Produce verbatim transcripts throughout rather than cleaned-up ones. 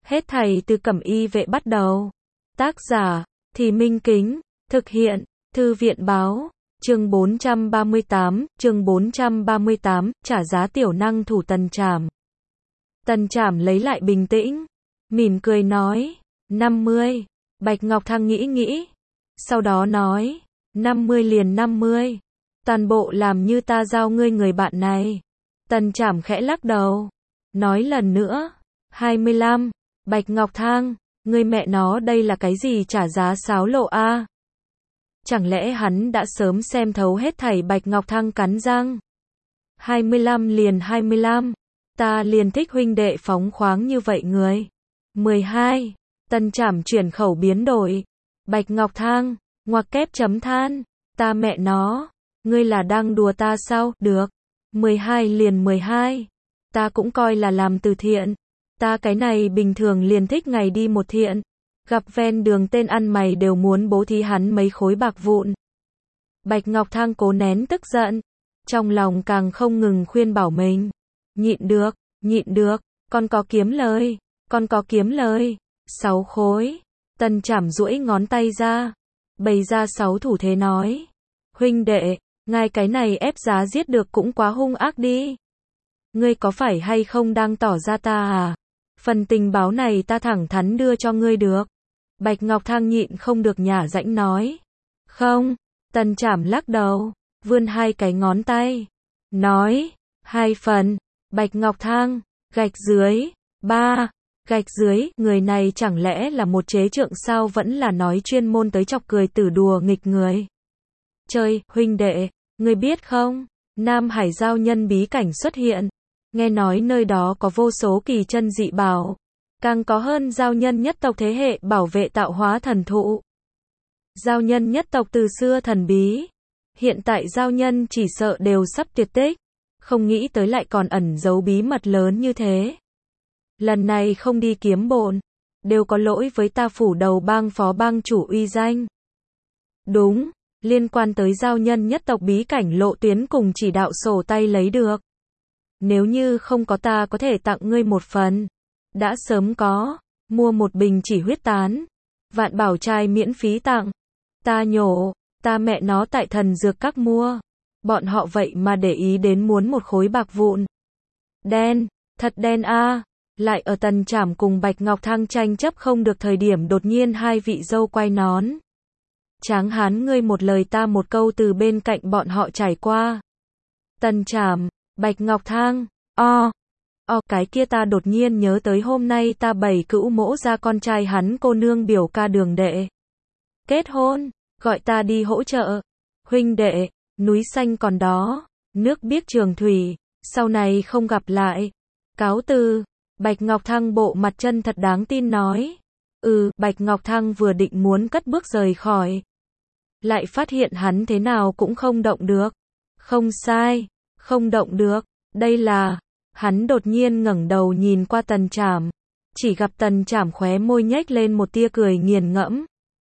Hết thảy từ Cẩm Y Vệ bắt đầu. Tác giả, Thì Minh Kính, thực hiện, Thư viện báo, chương bốn trăm ba mươi tám, chương bốn trăm ba mươi tám, trả giá tiểu năng thủ Tần Trảm. Tần Trảm lấy lại bình tĩnh, mỉm cười nói, năm mươi, Bạch Ngọc Thăng nghĩ nghĩ, sau đó nói, năm mươi liền năm mươi, toàn bộ làm như ta giao ngươi người bạn này. Tần Trảm khẽ lắc đầu, nói lần nữa, hai mươi lăm, Bạch Ngọc Thăng, ngươi mẹ nó đây là cái gì trả giá xáo lộ a? Chẳng lẽ hắn đã sớm xem thấu hết thảy? Bạch Ngọc Thăng cắn răng. hai mươi lăm liền hai mươi lăm, ta liền thích huynh đệ phóng khoáng như vậy người. mười hai, Tần Trảm chuyển khẩu biến đổi. Bạch Ngọc Thăng, ngoặc kép chấm than, ta mẹ nó, ngươi là đang đùa ta sao? Được, mười hai liền mười hai, ta cũng coi là làm từ thiện. Ta cái này bình thường liền thích ngày đi một thiện, gặp ven đường tên ăn mày đều muốn bố thí hắn mấy khối bạc vụn. Bạch Ngọc Thăng cố nén tức giận, trong lòng càng không ngừng khuyên bảo mình, nhịn được, nhịn được, con có kiếm lời, con có kiếm lời. Sáu khối. Tần Trảm duỗi ngón tay ra, bày ra sáu thủ thế nói, huynh đệ, ngài cái này ép giá giết được cũng quá hung ác đi. Ngươi có phải hay không đang tỏ ra ta à? Phần tình báo này ta thẳng thắn đưa cho ngươi được. Bạch Ngọc Thăng nhịn không được nhả rãnh nói. Không. Tần Trảm lắc đầu, vươn hai cái ngón tay, nói, hai phần. Bạch Ngọc Thăng, gạch dưới, ba, gạch dưới, người này chẳng lẽ là một chế trượng sao? Vẫn là nói chuyên môn tới chọc cười tử đùa nghịch người. Trời, huynh đệ, ngươi biết không, Nam Hải giao nhân bí cảnh xuất hiện. Nghe nói nơi đó có vô số kỳ chân dị bảo, càng có hơn giao nhân nhất tộc thế hệ bảo vệ tạo hóa thần thụ. Giao nhân nhất tộc từ xưa thần bí, hiện tại giao nhân chỉ sợ đều sắp tuyệt tích, không nghĩ tới lại còn ẩn giấu bí mật lớn như thế. Lần này không đi kiếm bộn, đều có lỗi với ta phủ đầu bang phó bang chủ uy danh. Đúng, liên quan tới giao nhân nhất tộc bí cảnh lộ tuyến cùng chỉ đạo sổ tay lấy được. Nếu như không có ta có thể tặng ngươi một phần. Đã sớm có, mua một bình chỉ huyết tán. Vạn bảo trai miễn phí tặng. Ta nhổ, ta mẹ nó tại thần dược các mua. Bọn họ vậy mà để ý đến muốn một khối bạc vụn. Đen, thật đen a. Lại ở Tần Trảm cùng Bạch Ngọc Thăng tranh chấp không được thời điểm đột nhiên hai vị dâu quay nón. Tráng hán ngươi một lời ta một câu từ bên cạnh bọn họ trải qua. Tần Trảm, Bạch Ngọc Thăng, o, o cái kia ta đột nhiên nhớ tới hôm nay ta bảy cữu mỗ ra con trai hắn cô nương biểu ca đường đệ. Kết hôn, gọi ta đi hỗ trợ. Huynh đệ, núi xanh còn đó, nước biếc trường thủy, sau này không gặp lại. Cáo từ. Bạch Ngọc Thăng bộ mặt chân thật đáng tin nói. Ừ, Bạch Ngọc Thăng vừa định muốn cất bước rời khỏi. Lại phát hiện hắn thế nào cũng không động được. Không sai. Không động được, đây là, hắn đột nhiên ngẩng đầu nhìn qua Tần Trảm, chỉ gặp Tần Trảm khóe môi nhếch lên một tia cười nghiền ngẫm.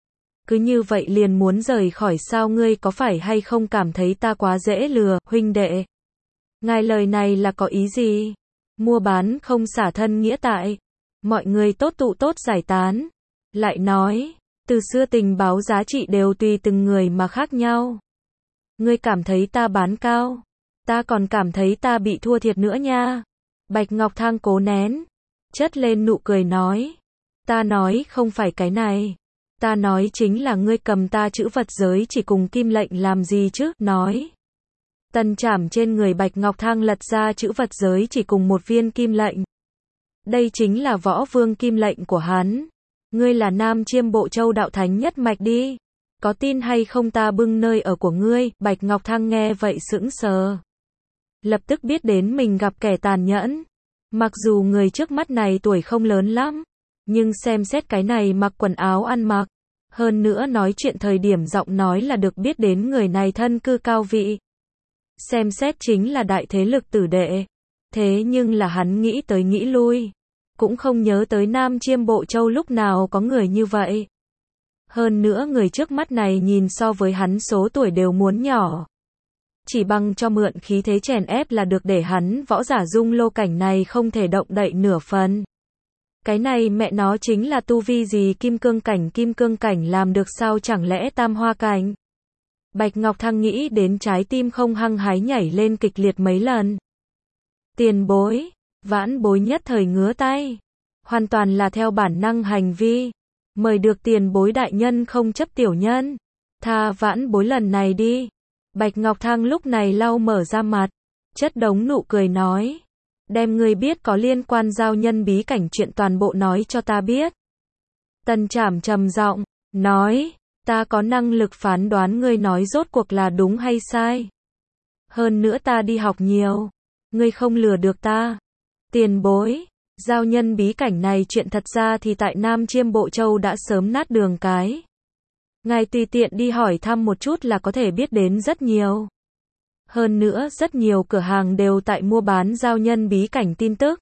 Cứ như vậy liền muốn rời khỏi sao? Ngươi có phải hay không cảm thấy ta quá dễ lừa, huynh đệ? Ngài lời này là có ý gì? Mua bán không xả thân nghĩa tại, mọi người tốt tụ tốt giải tán. Lại nói, từ xưa tình báo giá trị đều tùy từng người mà khác nhau. Ngươi cảm thấy ta bán cao? Ta còn cảm thấy ta bị thua thiệt nữa nha. Bạch Ngọc Thăng cố nén, chất lên nụ cười nói. Ta nói không phải cái này. Ta nói chính là ngươi cầm ta chữ vật giới chỉ cùng kim lệnh làm gì chứ? Nói. Tần Trảm trên người Bạch Ngọc Thăng lật ra chữ vật giới chỉ cùng một viên kim lệnh. Đây chính là võ vương kim lệnh của hắn. Ngươi là Nam Chiêm Bộ Châu đạo thánh nhất mạch đi. Có tin hay không ta bưng nơi ở của ngươi? Bạch Ngọc Thăng nghe vậy sững sờ. Lập tức biết đến mình gặp kẻ tàn nhẫn. Mặc dù người trước mắt này tuổi không lớn lắm, nhưng xem xét cái này mặc quần áo ăn mặc, hơn nữa nói chuyện thời điểm giọng nói là được biết đến người này thân cư cao vị. Xem xét chính là đại thế lực tử đệ. Thế nhưng là hắn nghĩ tới nghĩ lui, cũng không nhớ tới Nam Chiêm Bộ Châu lúc nào có người như vậy. Hơn nữa người trước mắt này nhìn so với hắn số tuổi đều muốn nhỏ. Chỉ bằng cho mượn khí thế chèn ép là được để hắn võ giả dung lô cảnh này không thể động đậy nửa phần. Cái này mẹ nó chính là tu vi gì kim cương cảnh kim cương cảnh làm được sao chẳng lẽ tam hoa cảnh. Bạch Ngọc Thăng nghĩ đến trái tim không hăng hái nhảy lên kịch liệt mấy lần. Tiền bối, vãn bối nhất thời ngứa tay. Hoàn toàn là theo bản năng hành vi. Mời được tiền bối đại nhân không chấp tiểu nhân. Tha vãn bối lần này đi. Bạch Ngọc Thăng lúc này lau mở ra mặt. Chất đống nụ cười nói. Đem ngươi biết có liên quan giao nhân bí cảnh chuyện toàn bộ nói cho ta biết. Tần Trảm trầm giọng, nói. Ta có năng lực phán đoán ngươi nói rốt cuộc là đúng hay sai. Hơn nữa ta đi học nhiều. Ngươi không lừa được ta. Tiền bối. Giao nhân bí cảnh này chuyện thật ra thì tại Nam Chiêm Bộ Châu đã sớm nát đường cái. Ngài tùy tiện đi hỏi thăm một chút là có thể biết đến rất nhiều. Hơn nữa rất nhiều cửa hàng đều tại mua bán giao nhân bí cảnh tin tức.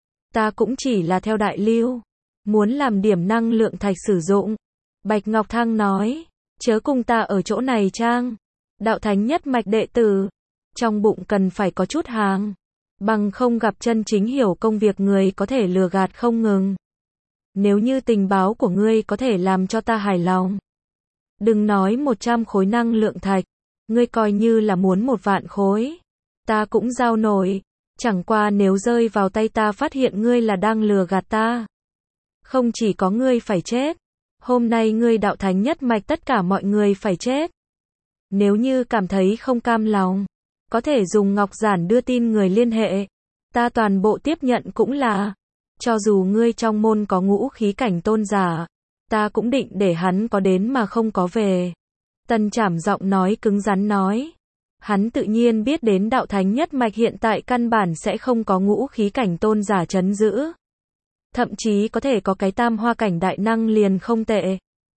Ta cũng chỉ là theo đại lưu. Muốn làm điểm năng lượng thạch sử dụng. Bạch Ngọc Thăng nói. Chớ cùng ta ở chỗ này trang. Đạo thánh nhất mạch đệ tử. Trong bụng cần phải có chút hàng. Bằng không gặp chân chính hiểu công việc người có thể lừa gạt không ngừng. Nếu như tình báo của ngươi có thể làm cho ta hài lòng. Đừng nói một trăm khối năng lượng thạch. Ngươi coi như là muốn một vạn khối. Ta cũng giao nổi. Chẳng qua nếu rơi vào tay ta phát hiện ngươi là đang lừa gạt ta. Không chỉ có ngươi phải chết. Hôm nay ngươi đạo thánh nhất mạch tất cả mọi người phải chết. Nếu như cảm thấy không cam lòng. Có thể dùng ngọc giản đưa tin người liên hệ. Ta toàn bộ tiếp nhận cũng là. Cho dù ngươi trong môn có ngũ khí cảnh tôn giả. Ta cũng định để hắn có đến mà không có về. Tần Trảm giọng nói cứng rắn nói. Hắn tự nhiên biết đến đạo thánh nhất mạch hiện tại căn bản sẽ không có ngũ khí cảnh tôn giả trấn giữ. Thậm chí có thể có cái tam hoa cảnh đại năng liền không tệ.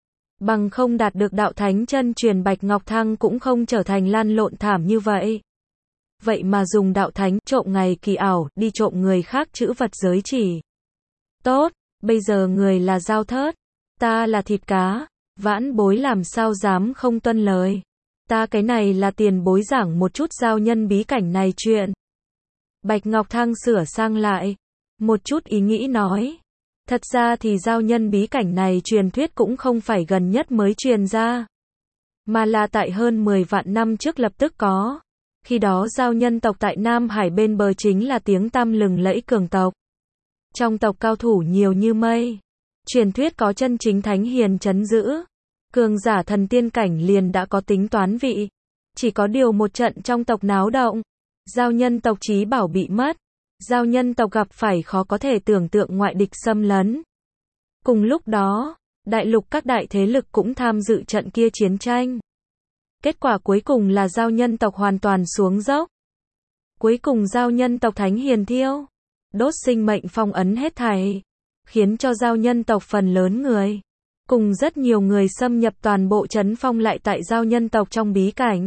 Bằng không đạt được đạo thánh chân truyền Bạch Ngọc Thăng cũng không trở thành lăn lộn thảm như vậy. Vậy mà dùng đạo thánh trộm ngày kỳ ảo đi trộm người khác chữ vật giới chỉ. Tốt, bây giờ người là dao thớt. Ta là thịt cá. Vãn bối làm sao dám không tuân lời. Ta cái này là tiền bối giảng một chút giao nhân bí cảnh này chuyện. Bạch Ngọc Thăng sửa sang lại. Một chút ý nghĩ nói. Thật ra thì giao nhân bí cảnh này truyền thuyết cũng không phải gần nhất mới truyền ra. Mà là tại hơn mười vạn năm trước lập tức có. Khi đó giao nhân tộc tại Nam Hải bên bờ chính là tiếng tăm lừng lẫy cường tộc. Trong tộc cao thủ nhiều như mây. Truyền thuyết có chân chính thánh hiền trấn giữ. Cường giả thần tiên cảnh liền đã có tính toán vị. Chỉ có điều một trận trong tộc náo động. Giao nhân tộc chí bảo bị mất. Giao nhân tộc gặp phải khó có thể tưởng tượng ngoại địch xâm lấn. Cùng lúc đó, đại lục các đại thế lực cũng tham dự trận kia chiến tranh. Kết quả cuối cùng là giao nhân tộc hoàn toàn xuống dốc. Cuối cùng giao nhân tộc thánh hiền thiêu. Đốt sinh mệnh phong ấn hết thảy. Khiến cho giao nhân tộc phần lớn người. Cùng rất nhiều người xâm nhập toàn bộ trấn phong lại tại giao nhân tộc trong bí cảnh.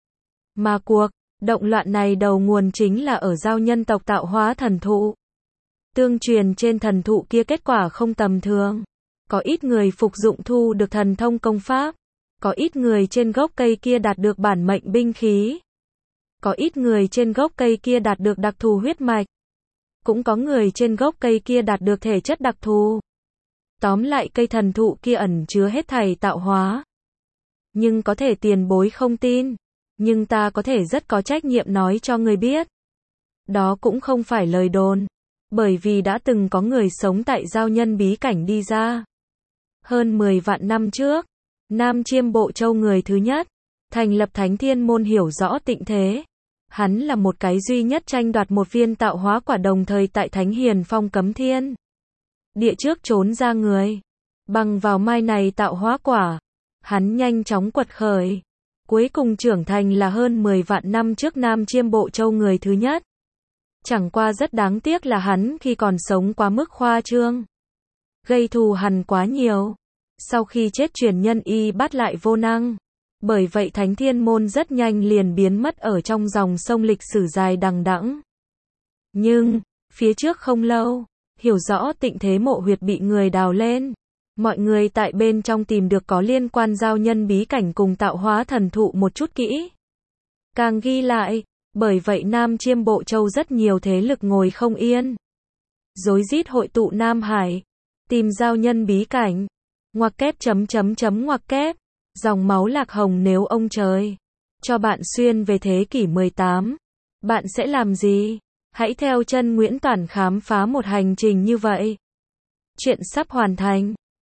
Mà cuộc động loạn này đầu nguồn chính là ở giao nhân tộc tạo hóa thần thụ. Tương truyền trên thần thụ kia kết quả không tầm thường. Có ít người phục dụng thu được thần thông công pháp. Có ít người trên gốc cây kia đạt được bản mệnh binh khí. Có ít người trên gốc cây kia đạt được đặc thù huyết mạch. Cũng có người trên gốc cây kia đạt được thể chất đặc thù. Tóm lại cây thần thụ kia ẩn chứa hết thảy tạo hóa. Nhưng có thể tiền bối không tin. Nhưng ta có thể rất có trách nhiệm nói cho người biết. Đó cũng không phải lời đồn. Bởi vì đã từng có người sống tại giao nhân bí cảnh đi ra. Hơn mười vạn năm trước. Nam Chiêm Bộ Châu người thứ nhất. Thành lập Thánh Thiên Môn hiểu rõ tịnh thế. Hắn là một cái duy nhất tranh đoạt một viên tạo hóa quả đồng thời tại Thánh Hiền Phong cấm thiên. Địa trước trốn ra người. Bằng vào mai này tạo hóa quả. Hắn nhanh chóng quật khởi. Cuối cùng trưởng thành là hơn mười vạn năm trước Nam Chiêm Bộ Châu người thứ nhất. Chẳng qua rất đáng tiếc là hắn khi còn sống quá mức khoa trương. Gây thù hằn quá nhiều. Sau khi chết truyền nhân y bắt lại vô năng. Bởi vậy Thánh Thiên Môn rất nhanh liền biến mất ở trong dòng sông lịch sử dài đằng đẵng. Nhưng, phía trước không lâu, hiểu rõ tịnh thế mộ huyệt bị người đào lên. Mọi người tại bên trong tìm được có liên quan giao nhân bí cảnh cùng tạo hóa thần thụ một chút kỹ. Càng ghi lại, bởi vậy Nam Chiêm Bộ Châu rất nhiều thế lực ngồi không yên. Rối rít hội tụ Nam Hải. Tìm giao nhân bí cảnh. Ngoặc kép chấm chấm chấm ngoặc kép. Dòng máu lạc hồng nếu ông trời cho bạn xuyên về thế kỷ mười tám, bạn sẽ làm gì? Hãy theo chân Nguyễn Toản khám phá một hành trình như vậy. Chuyện sắp hoàn thành.